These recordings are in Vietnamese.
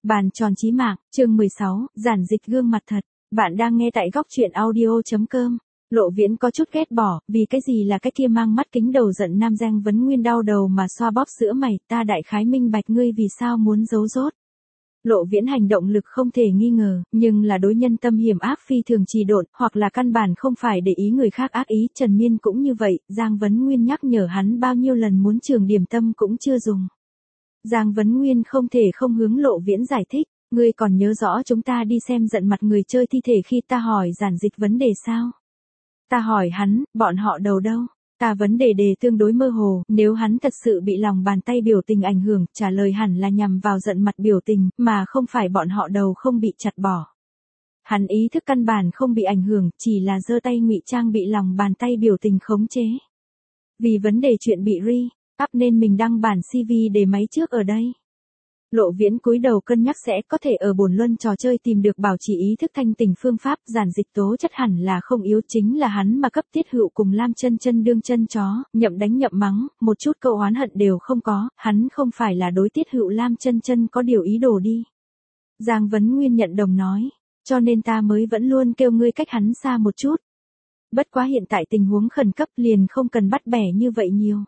Bàn tròn chí mạng, chương 16, giản dịch gương mặt thật. Bạn đang nghe tại góc truyện audio.com. Lộ Viễn có chút ghét bỏ, vì cái gì là cái kia mang mắt kính đầu giận nam Giang Vấn Nguyên đau đầu mà xoa bóp sữa mày, ta đại khái minh bạch ngươi vì sao muốn giấu rốt. Lộ Viễn hành động lực không thể nghi ngờ, nhưng là đối nhân tâm hiểm ác phi thường trì độn, hoặc là căn bản không phải để ý người khác ác ý. Trần Miên cũng như vậy, Giang Vấn Nguyên nhắc nhở hắn bao nhiêu lần muốn trường điểm tâm cũng chưa dùng. Giang Vấn Nguyên không thể không hướng Lộ Viễn giải thích, ngươi còn nhớ rõ chúng ta đi xem giận mặt người chơi thi thể khi ta hỏi giản dịch vấn đề sao? Ta hỏi hắn, bọn họ đầu đâu? Ta vấn đề tương đối mơ hồ, nếu hắn thật sự bị lòng bàn tay biểu tình ảnh hưởng, trả lời hẳn là nhằm vào giận mặt biểu tình, mà không phải bọn họ đầu không bị chặt bỏ. Hắn ý thức căn bản không bị ảnh hưởng, chỉ là giơ tay ngụy trang bị lòng bàn tay biểu tình khống chế. Vì vấn đề chuyện bị up nên mình đăng bản CV để máy trước ở đây. Lộ Viễn cúi đầu cân nhắc sẽ có thể ở bổn luân trò chơi tìm được bảo trì ý thức thanh tỉnh phương pháp. Giản dịch tố chất hẳn là không yếu, chính là hắn mà cấp Tiết Hựu cùng Lam Chân Chân đương chân chó, nhậm đánh nhậm mắng, một chút câu oán hận đều không có, hắn không phải là đối Tiết Hựu Lam Chân Chân có điều ý đồ đi. Giang Vấn Nguyên nhận đồng nói, cho nên ta mới vẫn luôn kêu ngươi cách hắn xa một chút. Bất quá hiện tại tình huống khẩn cấp liền không cần bắt bẻ như vậy nhiều.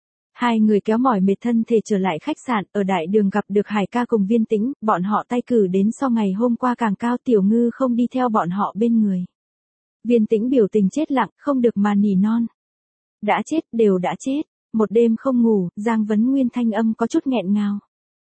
Hai người kéo mỏi mệt thân thể trở lại khách sạn, ở đại đường gặp được Hải ca cùng Viên Tĩnh, bọn họ tay cử đến so ngày hôm qua càng cao. Tiểu Ngư không đi theo bọn họ bên người. Viên Tĩnh biểu tình chết lặng, không được mà nỉ non. Đã chết, đều đã chết. Một đêm không ngủ, Giang Vấn Nguyên thanh âm có chút nghẹn ngào.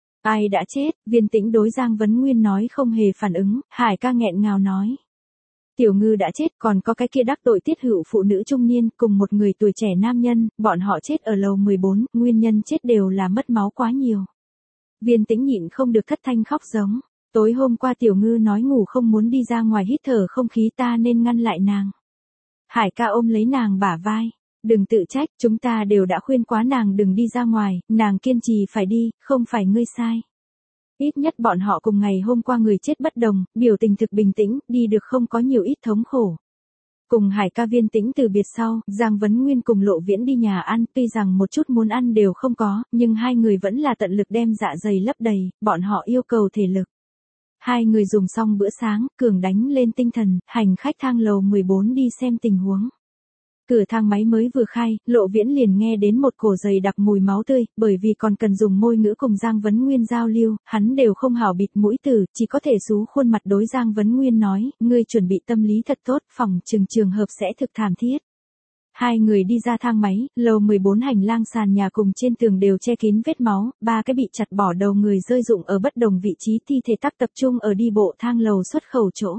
Ai đã chết? Viên Tĩnh đối Giang Vấn Nguyên nói không hề phản ứng. Hải ca nghẹn ngào nói. Tiểu Ngư đã chết, còn có cái kia đắc tội Tiết Hựu phụ nữ trung niên, cùng một người tuổi trẻ nam nhân, bọn họ chết ở lầu 14, nguyên nhân chết đều là mất máu quá nhiều. Viên Tĩnh nhịn không được thất thanh khóc giống. Tối hôm qua Tiểu Ngư nói ngủ không muốn đi ra ngoài hít thở không khí, ta nên ngăn lại nàng. Hải ca ôm lấy nàng bả vai. Đừng tự trách, chúng ta đều đã khuyên quá nàng đừng đi ra ngoài, nàng kiên trì phải đi, không phải ngươi sai. Ít nhất bọn họ cùng ngày hôm qua người chết bất đồng, biểu tình thực bình tĩnh, đi được không có nhiều ít thống khổ. Cùng Hải ca Viên Tĩnh từ biệt sau, Giang Vấn Nguyên cùng Lộ Viễn đi nhà ăn, tuy rằng một chút muốn ăn đều không có, nhưng hai người vẫn là tận lực đem dạ dày lấp đầy, bọn họ yêu cầu thể lực. Hai người dùng xong bữa sáng, cường đánh lên tinh thần, hành khách thang lầu 14 đi xem tình huống. Cửa thang máy mới vừa khai, Lộ Viễn liền nghe đến một cổ dày đặc mùi máu tươi, bởi vì còn cần dùng môi ngữ cùng Giang Vấn Nguyên giao lưu, hắn đều không hảo bịt mũi từ, chỉ có thể rú khuôn mặt đối Giang Vấn Nguyên nói, ngươi chuẩn bị tâm lý thật tốt, phòng trường hợp sẽ thực thảm thiết. Hai người đi ra thang máy, lầu 14 hành lang sàn nhà cùng trên tường đều che kín vết máu, ba cái bị chặt bỏ đầu người rơi rụng ở bất đồng vị trí thi thể tắc tập trung ở đi bộ thang lầu xuất khẩu chỗ.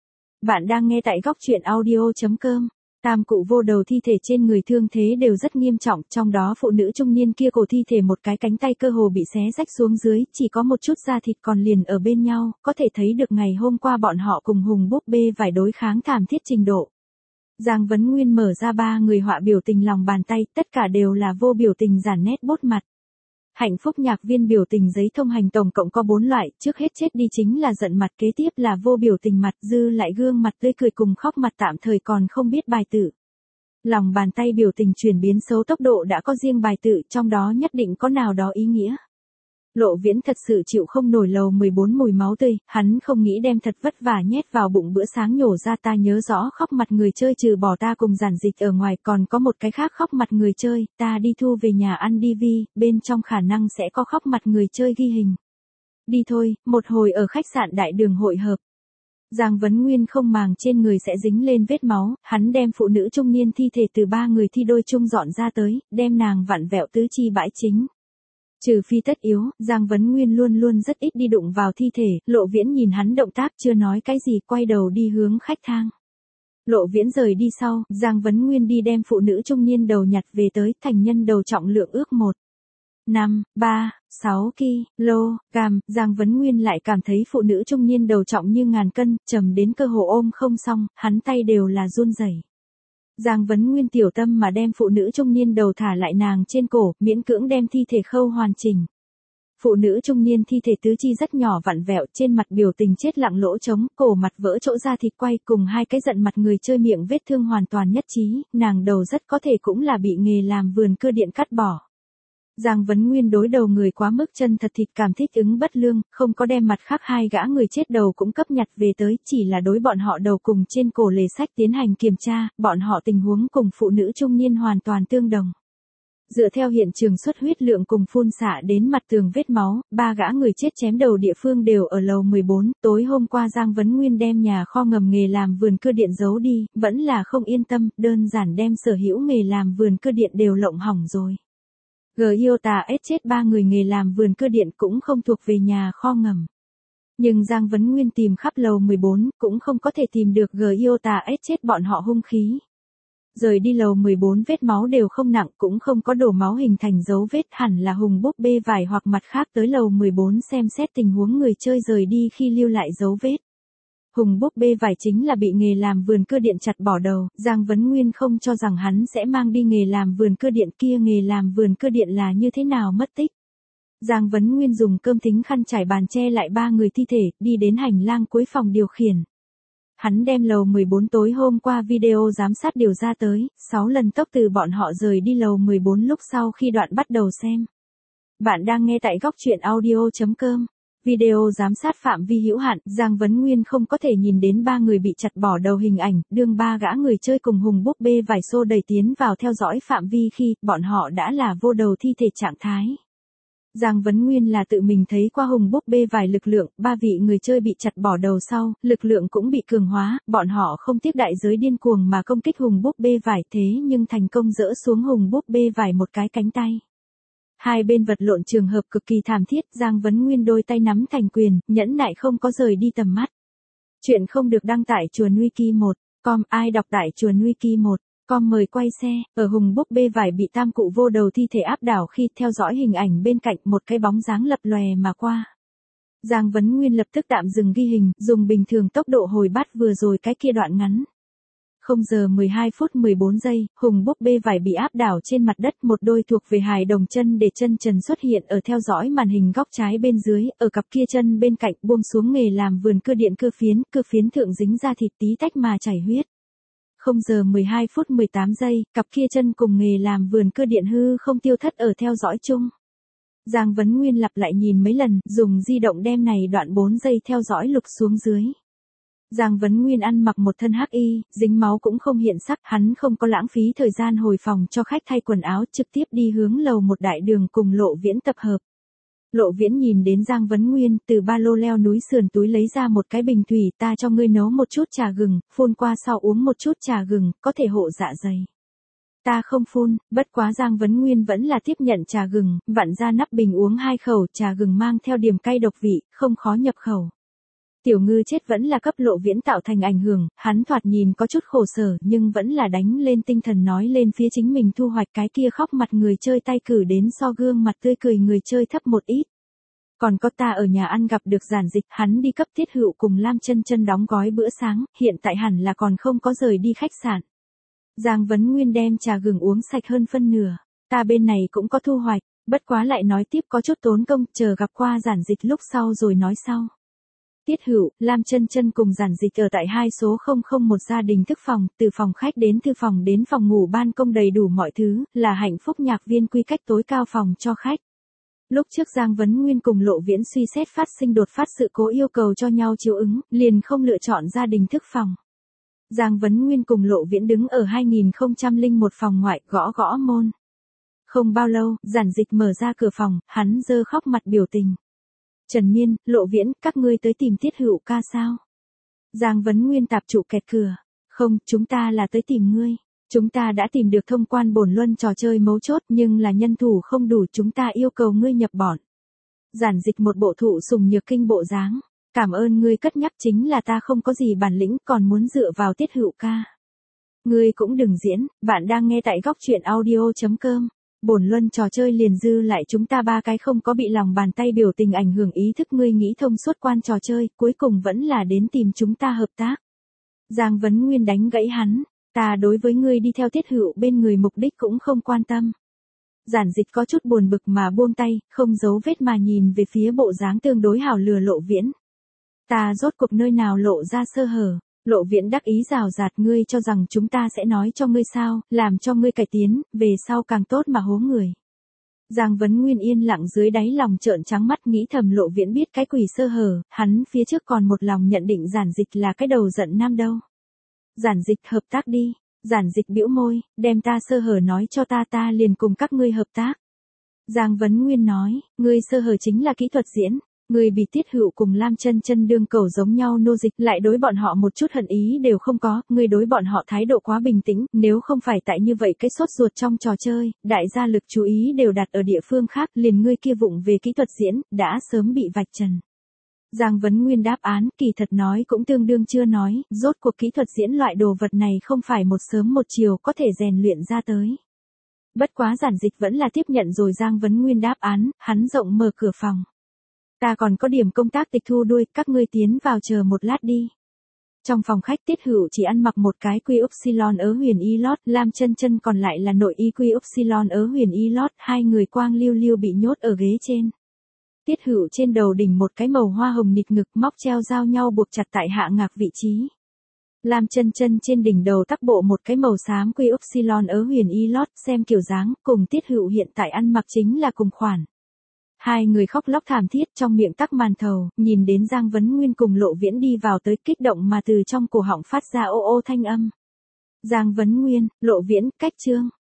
Bạn đang nghe tại góc truyện audio.com. Tam cụ vô đầu thi thể trên người thương thế đều rất nghiêm trọng, trong đó phụ nữ trung niên kia cổ thi thể một cái cánh tay cơ hồ bị xé rách xuống dưới, chỉ có một chút da thịt còn liền ở bên nhau, có thể thấy được ngày hôm qua bọn họ cùng hùng búp bê vải đối kháng thảm thiết trình độ. Giang Vấn Nguyên mở ra ba người họa biểu tình lòng bàn tay, tất cả đều là vô biểu tình giản nét bốt mặt. Hạnh phúc nhạc viên biểu tình giấy thông hành tổng cộng có 4 loại, trước hết chết đi chính là giận mặt, kế tiếp là vô biểu tình mặt, dư lại gương mặt tươi cười cùng khóc mặt tạm thời còn không biết bài tự. Lòng bàn tay biểu tình chuyển biến xấu tốc độ đã có riêng bài tự, trong đó nhất định có nào đó ý nghĩa. Lộ Viễn thật sự chịu không nổi lầu 14 mùi máu tươi, hắn không nghĩ đem thật vất vả nhét vào bụng bữa sáng nhổ ra. Ta nhớ rõ khóc mặt người chơi trừ bỏ ta cùng giản dịch ở ngoài còn có một cái khác khóc mặt người chơi, ta đi thu về nhà ăn DV, bên trong khả năng sẽ có khóc mặt người chơi ghi hình. Đi thôi, một hồi ở khách sạn đại đường hội hợp. Giang Vấn Nguyên không màng trên người sẽ dính lên vết máu, hắn đem phụ nữ trung niên thi thể từ ba người thi đôi chung dọn ra tới, đem nàng vặn vẹo tứ chi bãi chính. Trừ phi tất yếu, Giang Vấn Nguyên luôn luôn rất ít đi đụng vào thi thể, Lộ Viễn nhìn hắn động tác chưa nói cái gì, quay đầu đi hướng khách thang. Lộ Viễn rời đi sau, Giang Vấn Nguyên đi đem phụ nữ trung niên đầu nhặt về tới, thành nhân đầu trọng lượng ước 1,536 kg, Giang Vấn Nguyên lại cảm thấy phụ nữ trung niên đầu trọng như ngàn cân, trầm đến cơ hồ ôm không xong, hắn tay đều là run rẩy. Giang Vấn Nguyên tiểu tâm mà đem phụ nữ trung niên đầu thả lại nàng trên cổ, miễn cưỡng đem thi thể khâu hoàn chỉnh. Phụ nữ trung niên thi thể tứ chi rất nhỏ vặn vẹo, trên mặt biểu tình chết lặng lỗ trống, cổ mặt vỡ chỗ da thịt quay, cùng hai cái giận mặt người chơi miệng vết thương hoàn toàn nhất trí, nàng đầu rất có thể cũng là bị nghề làm vườn cưa điện cắt bỏ. Giang Vấn Nguyên đối đầu người quá mức chân thật thịt cảm thích ứng bất lương, không có đem mặt khác hai gã người chết đầu cũng cấp nhặt về tới, chỉ là đối bọn họ đầu cùng trên cổ lề sách tiến hành kiểm tra, bọn họ tình huống cùng phụ nữ trung niên hoàn toàn tương đồng. Dựa theo hiện trường xuất huyết lượng cùng phun xạ đến mặt tường vết máu, ba gã người chết chém đầu địa phương đều ở lầu 14, tối hôm qua Giang Vấn Nguyên đem nhà kho ngầm nghề làm vườn cơ điện giấu đi, vẫn là không yên tâm, đơn giản đem sở hữu nghề làm vườn cơ điện đều lộng hỏng rồi. Giota S chết ba người nghề làm vườn cơ điện cũng không thuộc về nhà kho ngầm. Nhưng Giang Vấn Nguyên tìm khắp lầu 14 cũng không có thể tìm được Giota S chết bọn họ hung khí. Rời đi lầu 14 vết máu đều không nặng cũng không có đổ máu hình thành dấu vết, hẳn là Hùng búp bê vải hoặc mặt khác tới lầu 14 xem xét tình huống người chơi rời đi khi lưu lại dấu vết. Hùng búp bê vải chính là bị nghề làm vườn cơ điện chặt bỏ đầu, Giang Vấn Nguyên không cho rằng hắn sẽ mang đi nghề làm vườn cơ điện kia, nghề làm vườn cơ điện là như thế nào mất tích. Giang Vấn Nguyên dùng cơm thính khăn trải bàn che lại ba người thi thể, đi đến hành lang cuối phòng điều khiển. Hắn đem lầu 14 tối hôm qua video giám sát điều ra tới, 6 lần tốc từ bọn họ rời đi lầu 14 lúc sau khi đoạn bắt đầu xem. Bạn đang nghe tại góc truyện audio.com. Video giám sát phạm vi hữu hạn, Giang Vấn Nguyên không có thể nhìn đến ba người bị chặt bỏ đầu hình ảnh, đương ba gã người chơi cùng Hùng búp bê vải xô đẩy tiến vào theo dõi phạm vi khi bọn họ đã là vô đầu thi thể trạng thái. Giang Vấn Nguyên là tự mình thấy qua Hùng búp bê vải lực lượng, ba vị người chơi bị chặt bỏ đầu sau, lực lượng cũng bị cường hóa, bọn họ không tiếc đại giới điên cuồng mà công kích Hùng búp bê vải thế nhưng thành công dỡ xuống Hùng búp bê vải một cái cánh tay. Hai bên vật lộn trường hợp cực kỳ thảm thiết, Giang Vấn Nguyên đôi tay nắm thành quyền, nhẫn nại không có rời đi tầm mắt. Chuyện không được đăng tải Chuồn Wiki 1.com, ai đọc tại Chuồn Wiki 1.com mời quay xe, ở Hùng búp bê vải bị tam cụ vô đầu thi thể áp đảo khi theo dõi hình ảnh bên cạnh một cái bóng dáng lập lòe mà qua. Giang Vấn Nguyên lập tức tạm dừng ghi hình, dùng bình thường tốc độ hồi bắt vừa rồi cái kia đoạn ngắn. 0 giờ 12 phút 14 giây, Hùng búp bê vải bị áp đảo trên mặt đất, một đôi thuộc về hài đồng chân để chân trần xuất hiện ở theo dõi màn hình góc trái bên dưới, ở cặp kia chân bên cạnh buông xuống nghề làm vườn cơ điện cơ phiến thượng dính ra thịt tí tách mà chảy huyết. 0 giờ 12 phút 18 giây, cặp kia chân cùng nghề làm vườn cơ điện hư không tiêu thất ở theo dõi chung. Giang Vấn Nguyên lặp lại nhìn mấy lần, dùng di động đem này đoạn 4 giây theo dõi lục xuống dưới. Giang Vấn Nguyên ăn mặc một thân hắc y, dính máu cũng không hiện sắc, hắn không có lãng phí thời gian hồi phòng cho khách thay quần áo, trực tiếp đi hướng lầu một đại đường cùng Lộ Viễn tập hợp. Lộ Viễn nhìn đến Giang Vấn Nguyên, từ ba lô leo núi sườn túi lấy ra một cái bình thủy, ta cho ngươi nấu một chút trà gừng, phun qua sau uống một chút trà gừng, có thể hộ dạ dày. Ta không phun, bất quá Giang Vấn Nguyên vẫn là tiếp nhận trà gừng, vặn ra nắp bình uống 2 khẩu, trà gừng mang theo điểm cay độc vị, không khó nhập khẩu. Tiểu Ngư chết vẫn là cấp Lộ Viễn tạo thành ảnh hưởng, hắn thoạt nhìn có chút khổ sở nhưng vẫn là đánh lên tinh thần nói lên phía chính mình thu hoạch cái kia khóc mặt người chơi tay cử đến so gương mặt tươi cười người chơi thấp một ít. Còn có ta ở nhà ăn gặp được Giản Dịch, hắn đi cấp Tiết Hựu cùng Lam Chân Chân đóng gói bữa sáng, hiện tại hẳn là còn không có rời đi khách sạn. Giang Vấn Nguyên đem trà gừng uống sạch hơn phân nửa, ta bên này cũng có thu hoạch, bất quá lại nói tiếp có chút tốn công, chờ gặp qua Giản Dịch lúc sau rồi nói sau. Tiết Hựu, Lam Chân Chân cùng Giản Dịch ở tại 2 số 001 gia đình thức phòng, từ phòng khách đến thư phòng đến phòng ngủ ban công đầy đủ mọi thứ, là hạnh phúc nhạc viên quy cách tối cao phòng cho khách. Lúc trước Giang Vấn Nguyên cùng Lộ Viễn suy xét phát sinh đột phát sự cố yêu cầu cho nhau chiếu ứng, liền không lựa chọn gia đình thức phòng. Giang Vấn Nguyên cùng Lộ Viễn đứng ở 2001 phòng ngoại, gõ gõ môn. Không bao lâu, Giản Dịch mở ra cửa phòng, hắn giơ khóc mặt biểu tình. Trần Miên, Lộ Viễn, các ngươi tới tìm Tiết Hựu ca sao? Giang Vấn Nguyên tạp trụ kẹt cửa. Không, chúng ta là tới tìm ngươi. Chúng ta đã tìm được thông quan bổn luân trò chơi mấu chốt nhưng là nhân thủ không đủ, chúng ta yêu cầu ngươi nhập bọn. Giản Dịch một bộ thụ sùng nhược kinh bộ dáng. Cảm ơn ngươi cất nhắc, chính là ta không có gì bản lĩnh còn muốn dựa vào Tiết Hựu ca. Ngươi cũng đừng diễn, bạn đang nghe tại góc truyện audio.com. Bổn luân trò chơi liền dư lại chúng ta 3 cái không có bị lòng bàn tay biểu tình ảnh hưởng ý thức, ngươi nghĩ thông suốt quan trò chơi, cuối cùng vẫn là đến tìm chúng ta hợp tác. Giang Vấn Nguyên đánh gãy hắn, ta đối với ngươi đi theo Tiết Hựu bên người mục đích cũng không quan tâm. Giản Dịch có chút buồn bực mà buông tay, không giấu vết mà nhìn về phía bộ dáng tương đối hảo lừa Lộ Viễn. Ta rốt cuộc nơi nào lộ ra sơ hở? Lộ Viễn đắc ý rào rạt, ngươi cho rằng chúng ta sẽ nói cho ngươi sao, làm cho ngươi cải tiến, về sau càng tốt mà hố người. Giang Vấn Nguyên yên lặng dưới đáy lòng trợn trắng mắt nghĩ thầm Lộ Viễn biết cái quỷ sơ hở, hắn phía trước còn một lòng nhận định Giản Dịch là cái đầu giận nam đâu. Giản Dịch hợp tác đi. Giản Dịch bĩu môi, đem ta sơ hở nói cho ta liền cùng các ngươi hợp tác. Giang Vấn Nguyên nói, ngươi sơ hở chính là kỹ thuật diễn. Ngươi bị Tiết Hữu cùng Lam Chân Chân đương cẩu giống nhau nô dịch, lại đối bọn họ một chút hận ý đều không có, ngươi đối bọn họ thái độ quá bình tĩnh, nếu không phải tại như vậy cái sốt ruột trong trò chơi, đại gia lực chú ý đều đặt ở địa phương khác, liền ngươi kia vụng về kỹ thuật diễn, đã sớm bị vạch trần. Giang Vấn Nguyên đáp án, kỳ thật nói cũng tương đương chưa nói, rốt cuộc kỹ thuật diễn loại đồ vật này không phải một sớm một chiều có thể rèn luyện ra tới. Bất quá Giản Dịch vẫn là tiếp nhận rồi Giang Vấn Nguyên đáp án, hắn rộng mở cửa phòng. Ta còn có điểm công tác tịch thu đuôi, các ngươi tiến vào chờ một lát đi. Trong phòng khách Tiết Hữu chỉ ăn mặc một cái quy upsilon ớ huyền y lót, Lam Chân Chân còn lại là nội y quy upsilon ớ huyền y lót, hai người quang lưu lưu bị nhốt ở ghế trên. Tiết Hữu trên đầu đỉnh một cái màu hoa hồng nịt ngực móc treo giao nhau buộc chặt tại hạ ngạc vị trí. Lam Chân Chân trên đỉnh đầu tắc bộ một cái màu xám quy upsilon ớ huyền y lót, xem kiểu dáng, cùng Tiết Hữu hiện tại ăn mặc chính là cùng khoản. Hai người khóc lóc thảm thiết trong miệng tắc màn thầu, nhìn đến Giang Vấn Nguyên cùng Lộ Viễn đi vào tới kích động mà từ trong cổ họng phát ra ô ô thanh âm. Giang Vấn Nguyên, Lộ Viễn, cách chương.